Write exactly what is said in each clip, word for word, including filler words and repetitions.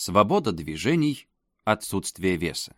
Свобода движений, отсутствие веса.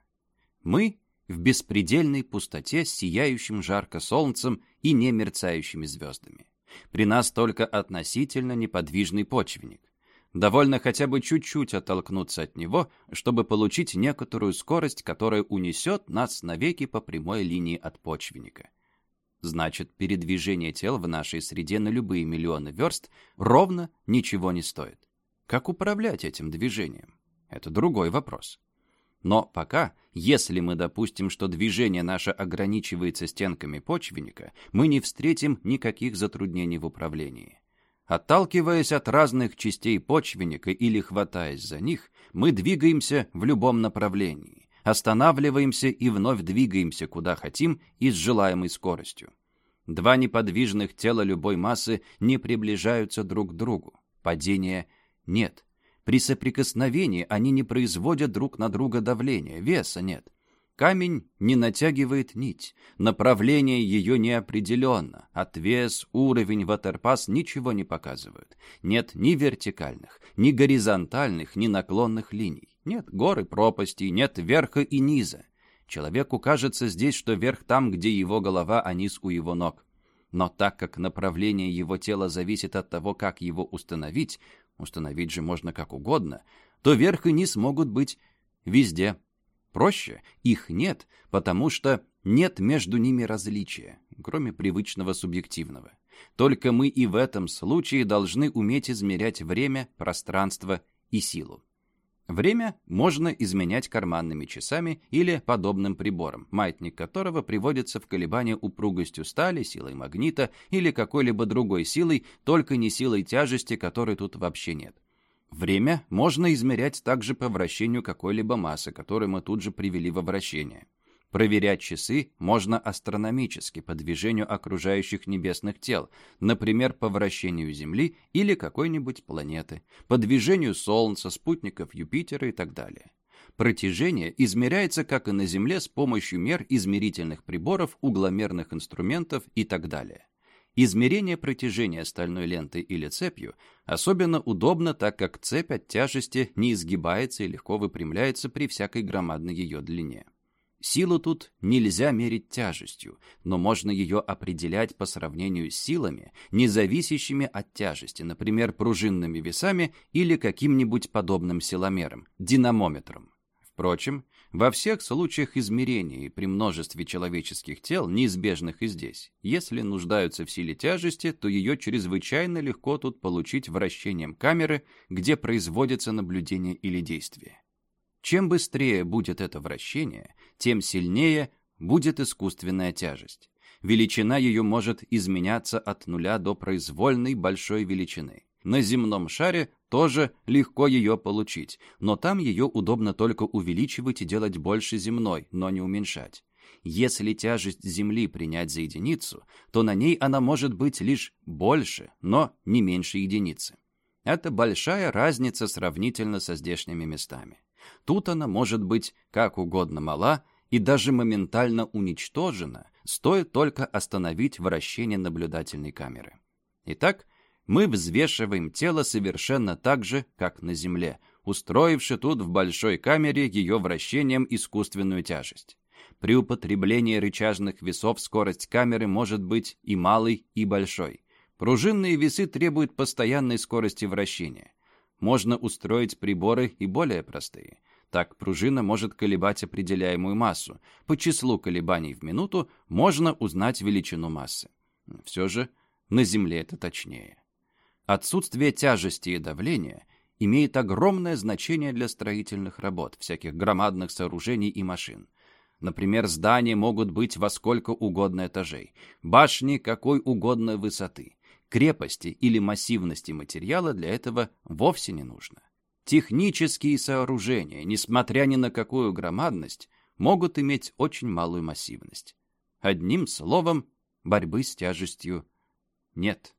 Мы в беспредельной пустоте с сияющим жарко солнцем и немерцающими звездами. При нас только относительно неподвижный почвенник. Довольно хотя бы чуть-чуть оттолкнуться от него, чтобы получить некоторую скорость, которая унесет нас навеки по прямой линии от почвенника. Значит, передвижение тел в нашей среде на любые миллионы верст ровно ничего не стоит. Как управлять этим движением? Это другой вопрос. Но пока, если мы допустим, что движение наше ограничивается стенками почвенника, мы не встретим никаких затруднений в управлении. Отталкиваясь от разных частей почвенника или хватаясь за них, мы двигаемся в любом направлении, останавливаемся и вновь двигаемся куда хотим и с желаемой скоростью. Два неподвижных тела любой массы не приближаются друг к другу. Падения нет. При соприкосновении они не производят друг на друга давления, веса нет. Камень не натягивает нить, направление ее не определенно, отвес, уровень, ватерпас ничего не показывают. Нет ни вертикальных, ни горизонтальных, ни наклонных линий. Нет гор и пропастей, нет верха и низа. Человеку кажется здесь, что верх там, где его голова, а низ у его ног. Но так как направление его тела зависит от того, как его установить, установить же можно как угодно, то верх и низ могут быть везде. Проще, их нет, потому что нет между ними различия, кроме привычного субъективного. Только мы и в этом случае должны уметь измерять время, пространство и силу. Время можно изменять карманными часами или подобным прибором, маятник которого приводится в колебание упругостью стали, силой магнита или какой-либо другой силой, только не силой тяжести, которой тут вообще нет. Время можно измерять также по вращению какой-либо массы, которую мы тут же привели во вращение. Проверять часы можно астрономически по движению окружающих небесных тел, например, по вращению Земли или какой-нибудь планеты, по движению Солнца, спутников Юпитера и так далее. Протяжение измеряется, как и на Земле, с помощью мер измерительных приборов, угломерных инструментов и так далее. Измерение протяжения стальной лентой или цепью особенно удобно, так как цепь от тяжести не изгибается и легко выпрямляется при всякой громадной ее длине. Силу тут нельзя мерить тяжестью, но можно ее определять по сравнению с силами, не зависящими от тяжести, например, пружинными весами или каким-нибудь подобным силомером, динамометром. Впрочем, во всех случаях измерения и при множестве человеческих тел, неизбежных и здесь, если нуждаются в силе тяжести, то ее чрезвычайно легко тут получить вращением камеры, где производится наблюдение или действие. Чем быстрее будет это вращение, тем сильнее будет искусственная тяжесть. Величина ее может изменяться от нуля до произвольной большой величины. На земном шаре тоже легко ее получить, но там ее удобно только увеличивать и делать больше земной, но не уменьшать. Если тяжесть Земли принять за единицу, то на ней она может быть лишь больше, но не меньше единицы. Это большая разница сравнительно со здешними местами. Тут она может быть как угодно мала и даже моментально уничтожена, стоит только остановить вращение наблюдательной камеры. Итак, мы взвешиваем тело совершенно так же, как на Земле, устроивши тут в большой камере ее вращением искусственную тяжесть. При употреблении рычажных весов скорость камеры может быть и малой, и большой. Пружинные весы требуют постоянной скорости вращения. Можно устроить приборы и более простые. Так пружина может колебать определяемую массу. По числу колебаний в минуту можно узнать величину массы. Все же на Земле это точнее. Отсутствие тяжести и давления имеет огромное значение для строительных работ, всяких громадных сооружений и машин. Например, здания могут быть во сколько угодно этажей, башни какой угодно высоты. Крепости или массивности материала для этого вовсе не нужно. Технические сооружения, несмотря ни на какую громадность, могут иметь очень малую массивность. Одним словом, борьбы с тяжестью нет.